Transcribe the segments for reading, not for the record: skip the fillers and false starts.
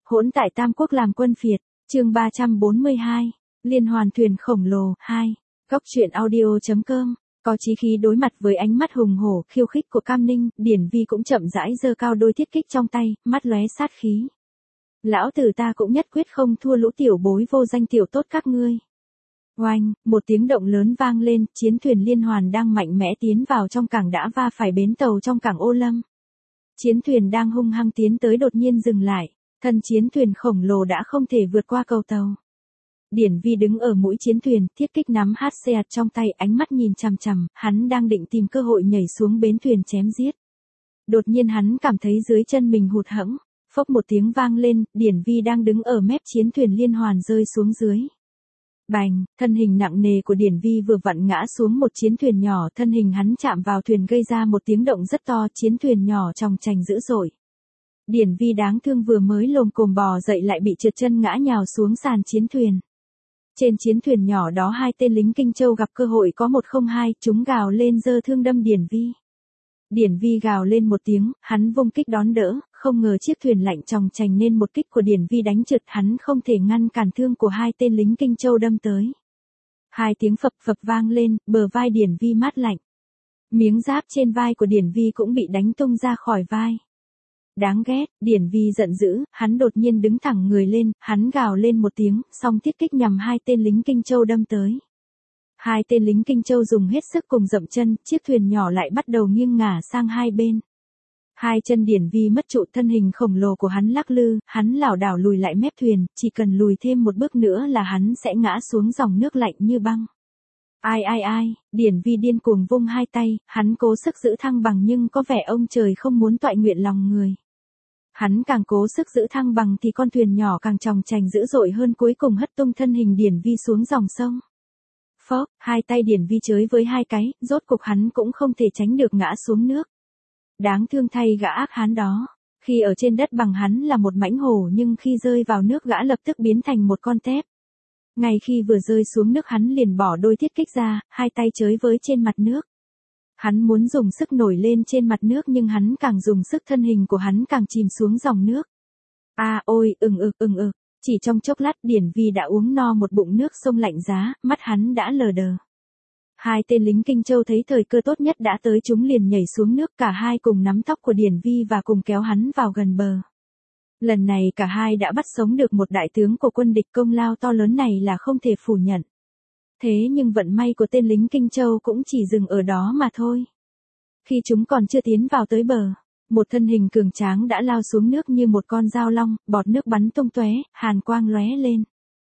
Hỗn tại Tam Quốc làm quân phiệt, chương 342, Liên hoàn thuyền khổng lồ, 2, Góc truyện audio.com, có chí khí đối mặt với ánh mắt hùng hổ khiêu khích của Cam Ninh, Điển Vi cũng chậm rãi giơ cao đôi thiết kích trong tay, mắt lóe sát khí. Lão tử ta cũng nhất quyết không thua lũ tiểu bối vô danh tiểu tốt các ngươi. Oanh, một tiếng động lớn vang lên, chiến thuyền liên hoàn đang mạnh mẽ tiến vào trong cảng đã va phải bến tàu trong cảng Ô Lâm. Chiến thuyền đang hung hăng tiến tới đột nhiên dừng lại, thân chiến thuyền khổng lồ đã không thể vượt qua cầu tàu. Điển Vi đứng ở mũi chiến thuyền, thiết kích nắm HCA trong tay, ánh mắt nhìn chằm chằm, hắn đang định tìm cơ hội nhảy xuống bến thuyền chém giết. Đột nhiên hắn cảm thấy dưới chân mình hụt hẫng, phốc một tiếng vang lên, Điển Vi đang đứng ở mép chiến thuyền liên hoàn rơi xuống dưới. Bành, thân hình nặng nề của Điển Vi vừa vặn ngã xuống một chiến thuyền nhỏ, thân hình hắn chạm vào thuyền gây ra một tiếng động rất to, chiến thuyền nhỏ chòng chành dữ dội. Điển Vi đáng thương vừa mới lồm cồm bò dậy lại bị trượt chân ngã nhào xuống sàn chiến thuyền. Trên chiến thuyền nhỏ đó hai tên lính Kinh Châu gặp cơ hội có 102, chúng gào lên giơ thương đâm Điển Vi. Điển Vi gào lên một tiếng, hắn vung kích đón đỡ, không ngờ chiếc thuyền lạnh chòng chành nên một kích của Điển Vi đánh trượt, hắn không thể ngăn cản thương của hai tên lính Kinh Châu đâm tới. Hai tiếng phập phập vang lên, bờ vai Điển Vi mát lạnh. Miếng giáp trên vai của Điển Vi cũng bị đánh tung ra khỏi vai. Đáng ghét, Điển Vi giận dữ, hắn đột nhiên đứng thẳng người lên, hắn gào lên một tiếng, song thiết kích nhằm hai tên lính Kinh Châu đâm tới. Hai tên lính Kinh Châu dùng hết sức cùng dậm chân, chiếc thuyền nhỏ lại bắt đầu nghiêng ngả sang hai bên. Hai chân Điển Vi mất trụ, thân hình khổng lồ của hắn lắc lư, hắn lảo đảo lùi lại mép thuyền, chỉ cần lùi thêm một bước nữa là hắn sẽ ngã xuống dòng nước lạnh như băng. Ai, Điển Vi điên cuồng vung hai tay, hắn cố sức giữ thăng bằng nhưng có vẻ ông trời không muốn toại nguyện lòng người. Hắn càng cố sức giữ thăng bằng thì con thuyền nhỏ càng chòng chành dữ dội hơn, cuối cùng hất tung thân hình Điển Vi xuống dòng sông. Phốc, hai tay Điển Vi chới với hai cái, rốt cục hắn cũng không thể tránh được ngã xuống nước. Đáng thương thay gã ác hán đó, khi ở trên đất bằng hắn là một mãnh hổ nhưng khi rơi vào nước gã lập tức biến thành một con tép. Ngay khi vừa rơi xuống nước hắn liền bỏ đôi thiết kích ra, hai tay chới với trên mặt nước. Hắn muốn dùng sức nổi lên trên mặt nước nhưng hắn càng dùng sức thân hình của hắn càng chìm xuống dòng nước. Ôi, chỉ trong chốc lát Điển Vi đã uống no một bụng nước sông lạnh giá, mắt hắn đã lờ đờ. Hai tên lính Kinh Châu thấy thời cơ tốt nhất đã tới, chúng liền nhảy xuống nước, cả hai cùng nắm tóc của Điển Vi và cùng kéo hắn vào gần bờ. Lần này cả hai đã bắt sống được một đại tướng của quân địch, công lao to lớn này là không thể phủ nhận. Thế nhưng vận may của tên lính Kinh Châu cũng chỉ dừng ở đó mà thôi. Khi chúng còn chưa tiến vào tới bờ, một thân hình cường tráng đã lao xuống nước như một con dao long, bọt nước bắn tung tóe, hàn quang lóe lên.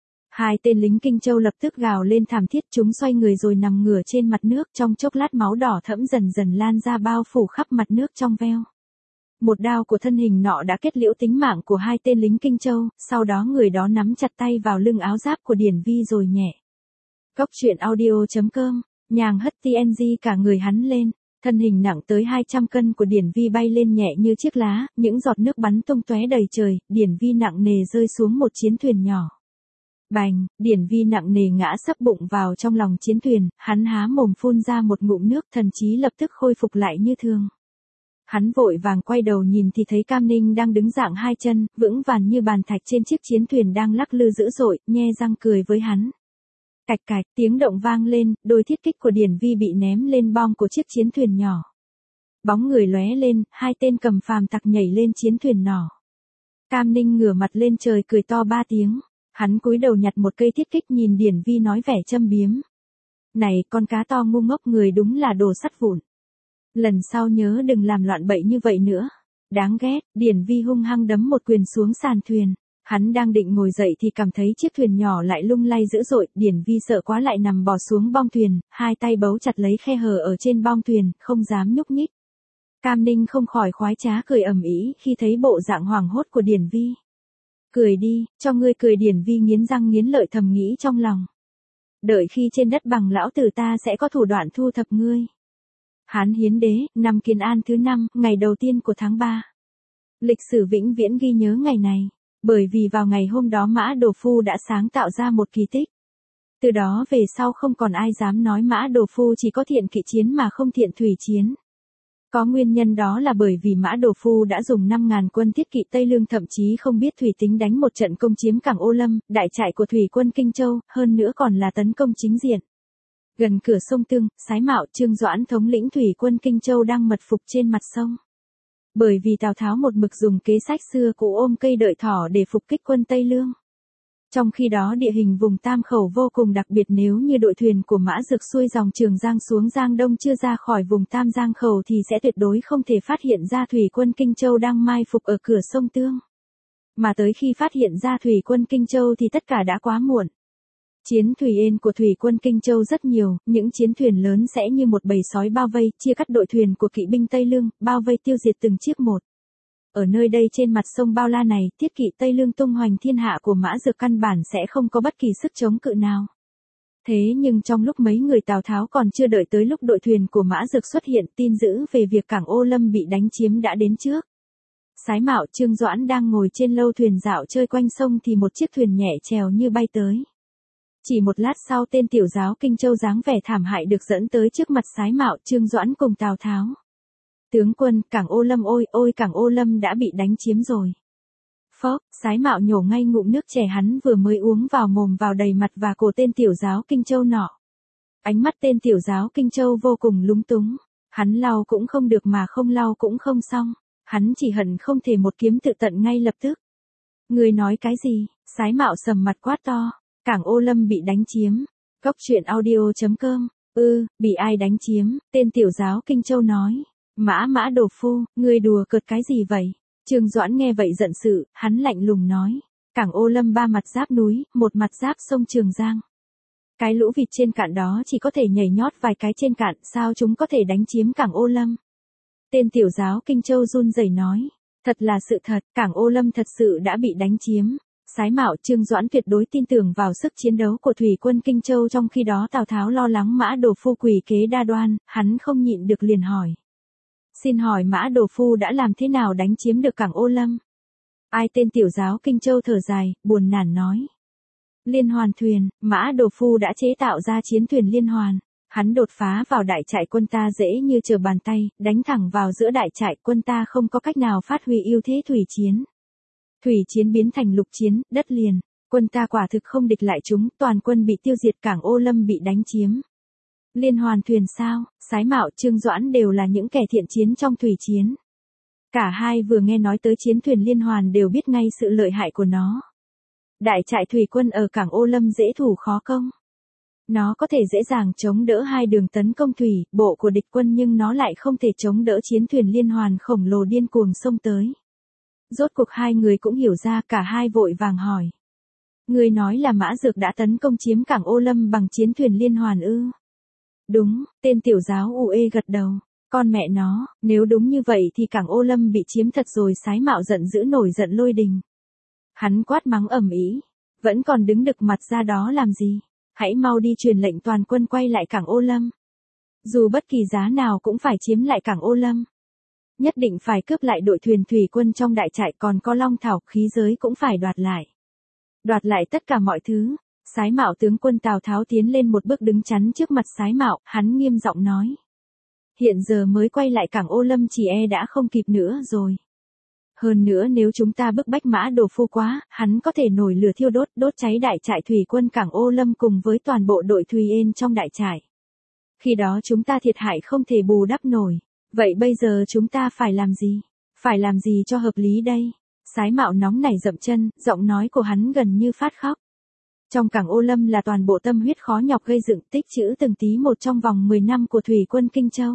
Hai tên lính Kinh Châu lập tức gào lên thảm thiết, chúng xoay người rồi nằm ngửa trên mặt nước, trong chốc lát máu đỏ thẫm dần dần lan ra bao phủ khắp mặt nước trong veo. Một đao của thân hình nọ đã kết liễu tính mạng của hai tên lính Kinh Châu, sau đó người đó nắm chặt tay vào lưng áo giáp của Điển Vi rồi nhẹ. Góc truyện audio.com, nhàng hất TNG cả người hắn lên, thân hình nặng tới 200 cân của Điển Vi bay lên nhẹ như chiếc lá, những giọt nước bắn tung tóe đầy trời, Điển Vi nặng nề rơi xuống một chiến thuyền nhỏ. Bành, Điển Vi nặng nề ngã sấp bụng vào trong lòng chiến thuyền, hắn há mồm phun ra một ngụm nước, thần trí lập tức khôi phục lại như thường. Hắn vội vàng quay đầu nhìn thì thấy Cam Ninh đang đứng dạng hai chân, vững vàng như bàn thạch trên chiếc chiến thuyền đang lắc lư dữ dội, nhe răng cười với hắn. Cạch cạch, tiếng động vang lên, đôi thiết kích của Điển Vi bị ném lên bong của chiếc chiến thuyền nhỏ. Bóng người lóe lên, hai tên cầm phàm tặc nhảy lên chiến thuyền nhỏ. Cam Ninh ngửa mặt lên trời cười to 3 tiếng. Hắn cúi đầu nhặt một cây thiết kích nhìn Điển Vi nói vẻ châm biếm. Này, con cá to ngu ngốc, người đúng là đồ sắt vụn. Lần sau nhớ đừng làm loạn bậy như vậy nữa. Đáng ghét, Điển Vi hung hăng đấm một quyền xuống sàn thuyền. Hắn đang định ngồi dậy thì cảm thấy chiếc thuyền nhỏ lại lung lay dữ dội, Điển Vi sợ quá lại nằm bò xuống bong thuyền, hai tay bấu chặt lấy khe hở ở trên bong thuyền, không dám nhúc nhích. Cam Ninh không khỏi khoái trá cười ầm ĩ khi thấy bộ dạng hoảng hốt của Điển Vi. Cười đi, cho ngươi cười, Điển Vi nghiến răng nghiến lợi thầm nghĩ trong lòng. Đợi khi trên đất bằng lão tử ta sẽ có thủ đoạn thu thập ngươi. Hán Hiến Đế, năm Kiến An thứ 5, ngày đầu tiên của tháng 3. Lịch sử vĩnh viễn ghi nhớ ngày này, bởi vì vào ngày hôm đó Mã Đồ Phu đã sáng tạo ra một kỳ tích. Từ đó về sau không còn ai dám nói Mã Đồ Phu chỉ có thiện kỵ chiến mà không thiện thủy chiến. Có nguyên nhân đó là bởi vì Mã Đồ Phu đã dùng 5.000 quân thiết kỵ Tây Lương, thậm chí không biết Thủy tính đánh một trận công chiếm cảng Ô Lâm, đại trại của thủy quân Kinh Châu, hơn nữa còn là tấn công chính diện. Gần cửa sông Tương, Sái Mạo, Trương Doãn thống lĩnh thủy quân Kinh Châu đang mật phục trên mặt sông. Bởi vì Tào Tháo một mực dùng kế sách xưa cũ ôm cây đợi thỏ để phục kích quân Tây Lương. Trong khi đó địa hình vùng Tam Khẩu vô cùng đặc biệt, nếu như đội thuyền của Mã Dực xuôi dòng Trường Giang xuống Giang Đông chưa ra khỏi vùng Tam Giang Khẩu thì sẽ tuyệt đối không thể phát hiện ra thủy quân Kinh Châu đang mai phục ở cửa sông Tương. Mà tới khi phát hiện ra thủy quân Kinh Châu thì tất cả đã quá muộn. Chiến thủy ên của thủy quân Kinh Châu rất nhiều, những chiến thuyền lớn sẽ như một bầy sói bao vây, chia cắt đội thuyền của kỵ binh Tây Lương, bao vây tiêu diệt từng chiếc một. Ở nơi đây trên mặt sông bao la này, thiết kỵ Tây Lương tung hoành thiên hạ của Mã Dực căn bản sẽ không có bất kỳ sức chống cự nào. Thế nhưng trong lúc mấy người Tào Tháo còn chưa đợi tới lúc đội thuyền của Mã Dực xuất hiện, tin dữ về việc cảng Ô Lâm bị đánh chiếm đã đến trước. Sái Mạo, Trương Doãn đang ngồi trên lâu thuyền dạo chơi quanh sông thì một chiếc thuyền nhẹ chèo như bay tới. Chỉ một lát sau tên tiểu giáo Kinh Châu dáng vẻ thảm hại được dẫn tới trước mặt Sái Mạo, Trương Doãn cùng Tào Tháo. Tướng quân, cảng Ô Lâm ôi cảng Ô Lâm đã bị đánh chiếm rồi. Phốc, Sái Mạo nhổ ngay ngụm nước chè hắn vừa mới uống vào mồm vào đầy mặt và cổ tên tiểu giáo Kinh Châu nọ. Ánh mắt tên tiểu giáo Kinh Châu vô cùng lúng túng. Hắn lau cũng không được mà không lau cũng không xong. Hắn chỉ hận không thể một kiếm tự tận ngay lập tức. Người nói cái gì? Sái Mạo sầm mặt quát to. Cảng Ô Lâm bị đánh chiếm. Cốc truyện audio.com. Bị ai đánh chiếm? Tên tiểu giáo Kinh Châu nói. Mã Đồ Phu, ngươi đùa cợt cái gì vậy? Trương Doãn nghe vậy giận sự, hắn lạnh lùng nói. Cảng Ô Lâm ba mặt giáp núi, một mặt giáp sông Trường Giang. Cái lũ vịt trên cạn đó chỉ có thể nhảy nhót vài cái trên cạn, sao chúng có thể đánh chiếm cảng Ô Lâm? Tên tiểu giáo Kinh Châu run rẩy nói. Thật là sự thật, cảng Ô Lâm thật sự đã bị đánh chiếm. Sái Mạo, Trương Doãn tuyệt đối tin tưởng vào sức chiến đấu của thủy quân Kinh Châu, trong khi đó Tào Tháo lo lắng Mã Đồ Phu quỷ kế đa đoan, hắn không nhịn được liền hỏi. Xin hỏi Mã Đồ Phu đã làm thế nào đánh chiếm được cảng Ô Lâm? Ai? Tên tiểu giáo Kinh Châu thở dài, buồn nản nói. Liên hoàn thuyền, Mã Đồ Phu đã chế tạo ra chiến thuyền liên hoàn. Hắn đột phá vào đại trại quân ta dễ như trở bàn tay, đánh thẳng vào giữa đại trại, quân ta không có cách nào phát huy ưu thế thủy chiến. Thủy chiến biến thành lục chiến, đất liền. Quân ta quả thực không địch lại chúng, toàn quân bị tiêu diệt, cảng Ô Lâm bị đánh chiếm. Liên hoàn thuyền sao? Sái Mạo, Trương Doãn đều là những kẻ thiện chiến trong thủy chiến. Cả hai vừa nghe nói tới chiến thuyền liên hoàn đều biết ngay sự lợi hại của nó. Đại trại thủy quân ở cảng Ô Lâm dễ thủ khó công. Nó có thể dễ dàng chống đỡ hai đường tấn công thủy, bộ của địch quân, nhưng nó lại không thể chống đỡ chiến thuyền liên hoàn khổng lồ điên cuồng xông tới. Rốt cuộc hai người cũng hiểu ra, cả hai vội vàng hỏi. Người nói là Mã Dực đã tấn công chiếm cảng Ô Lâm bằng chiến thuyền liên hoàn ư? Đúng, tên tiểu giáo UE gật đầu. Con mẹ nó, nếu đúng như vậy thì cảng Ô Lâm bị chiếm thật rồi. Sái Mạo giận dữ nổi giận lôi đình. Hắn quát mắng ầm ĩ. Vẫn còn đứng đực mặt ra đó làm gì? Hãy mau đi truyền lệnh toàn quân quay lại cảng Ô Lâm. Dù bất kỳ giá nào cũng phải chiếm lại cảng Ô Lâm. Nhất định phải cướp lại đội thuyền thủy quân trong đại trại, còn có long thảo khí giới cũng phải đoạt lại. Đoạt lại tất cả mọi thứ. Sái Mạo tướng quân Tào Tháo tiến lên một bước đứng chắn trước mặt Sái Mạo, hắn nghiêm giọng nói. Hiện giờ mới quay lại cảng Ô Lâm chỉ e đã không kịp nữa rồi. Hơn nữa nếu chúng ta bức bách Mã Đồ Phu quá, hắn có thể nổi lửa thiêu đốt cháy đại trại thủy quân cảng Ô Lâm cùng với toàn bộ đội thủy ên trong đại trại. Khi đó chúng ta thiệt hại không thể bù đắp nổi. Vậy bây giờ chúng ta phải làm gì? Phải làm gì cho hợp lý đây? Sái Mạo nóng nảy dậm chân, giọng nói của hắn gần như phát khóc. Trong cảng Ô Lâm là toàn bộ tâm huyết khó nhọc gây dựng, tích trữ từng tí một trong vòng 10 năm của thủy quân Kinh Châu.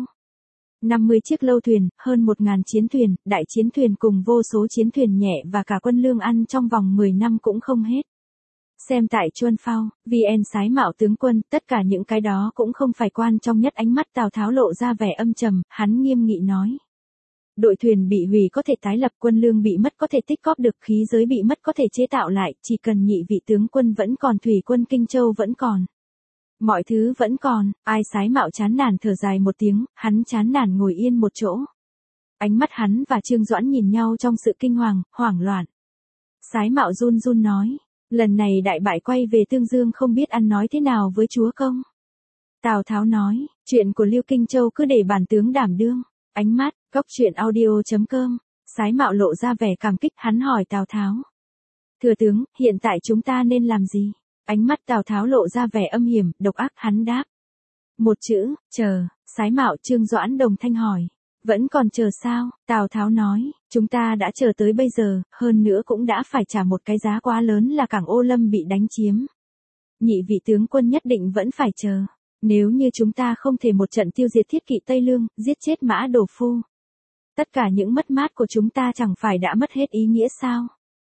50 chiếc lâu thuyền, hơn 1.000 chiến thuyền, đại chiến thuyền cùng vô số chiến thuyền nhẹ và cả quân lương ăn trong vòng 10 năm cũng không hết. Xem tại Chuân Phao, VN. Sái Mạo tướng quân, tất cả những cái đó cũng không phải quan trọng nhất. Ánh mắt Tào Tháo lộ ra vẻ âm trầm, hắn nghiêm nghị nói. Đội thuyền bị hủy có thể tái lập, quân lương bị mất có thể tích góp được, khí giới bị mất có thể chế tạo lại, chỉ cần nhị vị tướng quân vẫn còn, thủy quân Kinh Châu vẫn còn. Mọi thứ vẫn còn. Ai? Sái Mạo chán nản thở dài một tiếng, hắn chán nản ngồi yên một chỗ. Ánh mắt hắn và Trương Doãn nhìn nhau trong sự kinh hoàng, hoảng loạn. Sái Mạo run run nói. Lần này đại bại quay về Tương Dương không biết ăn nói thế nào với chúa công. Tào Tháo nói, chuyện của Liêu Kinh Châu cứ để bản tướng đảm đương. Ánh mắt, góc truyện audio.com. Sái Mạo lộ ra vẻ cảm kích, hắn hỏi Tào Tháo. Thừa tướng, hiện tại chúng ta nên làm gì? Ánh mắt Tào Tháo lộ ra vẻ âm hiểm, độc ác, hắn đáp. Một chữ, chờ. Sái Mạo, Trương Doãn đồng thanh hỏi. Vẫn còn chờ sao? Tào Tháo nói, chúng ta đã chờ tới bây giờ, hơn nữa cũng đã phải trả một cái giá quá lớn là cảng Ô Lâm bị đánh chiếm. Nhị vị tướng quân nhất định vẫn phải chờ. Nếu như chúng ta không thể một trận tiêu diệt thiết kỵ Tây Lương, giết chết Mã Đồ Phu, tất cả những mất mát của chúng ta chẳng phải đã mất hết ý nghĩa sao?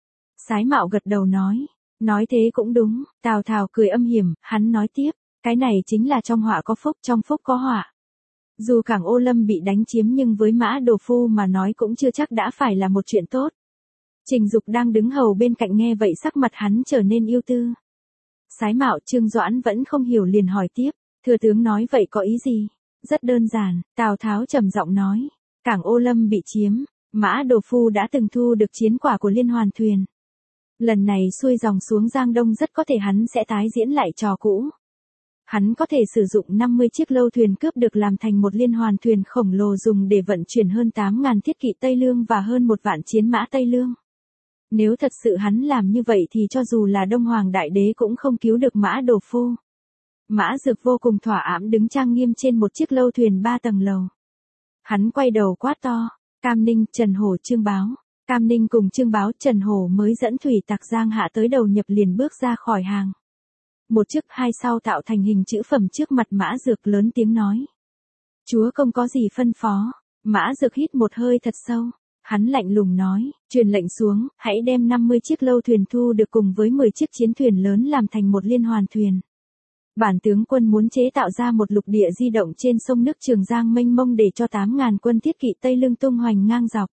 Sái Mạo gật đầu nói thế cũng đúng. Tào Tháo cười âm hiểm, hắn nói tiếp, cái này chính là trong họa có phúc, trong phúc có họa. Dù cảng Ô Lâm bị đánh chiếm nhưng với Mã Đồ Phu mà nói cũng chưa chắc đã phải là một chuyện tốt. Trình Dục đang đứng hầu bên cạnh nghe vậy sắc mặt hắn trở nên ưu tư. Sái Mạo, Trương Doãn vẫn không hiểu liền hỏi tiếp, thừa tướng nói vậy có ý gì? Rất đơn giản, Tào Tháo trầm giọng nói, cảng Ô Lâm bị chiếm, Mã Đồ Phu đã từng thu được chiến quả của liên hoàn thuyền. Lần này xuôi dòng xuống Giang Đông rất có thể hắn sẽ tái diễn lại trò cũ. Hắn có thể sử dụng 50 chiếc lâu thuyền cướp được làm thành một liên hoàn thuyền khổng lồ dùng để vận chuyển hơn 8.000 thiết kỵ Tây Lương và hơn 1 vạn chiến mã Tây Lương. Nếu thật sự hắn làm như vậy thì cho dù là Đông Hoàng Đại Đế cũng không cứu được Mã Đồ Phu. Mã Dược vô cùng thỏa ẵm đứng trang nghiêm trên một chiếc lâu thuyền 3 tầng lầu. Hắn quay đầu quát to, Cam Ninh, Trần Hổ, Trương Báo. Cam Ninh cùng Trương Báo, Trần Hổ mới dẫn thủy tặc Giang Hạ tới đầu nhập liền bước ra khỏi hàng. Một trước hai sau tạo thành hình chữ phẩm trước mặt Mã Dược lớn tiếng nói. Chúa công có gì phân phó? Mã Dược hít một hơi thật sâu. Hắn lạnh lùng nói, truyền lệnh xuống, hãy đem 50 chiếc lâu thuyền thu được cùng với 10 chiếc chiến thuyền lớn làm thành một liên hoàn thuyền. Bản tướng quân muốn chế tạo ra một lục địa di động trên sông nước Trường Giang mênh mông để cho 8.000 quân thiết kỵ Tây Lương tung hoành ngang dọc.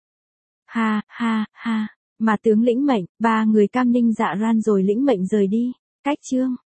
Ha, ha, ha, mà tướng lĩnh mệnh, 3 người Cam Ninh dạ ran rồi lĩnh mệnh rời đi. Cách chương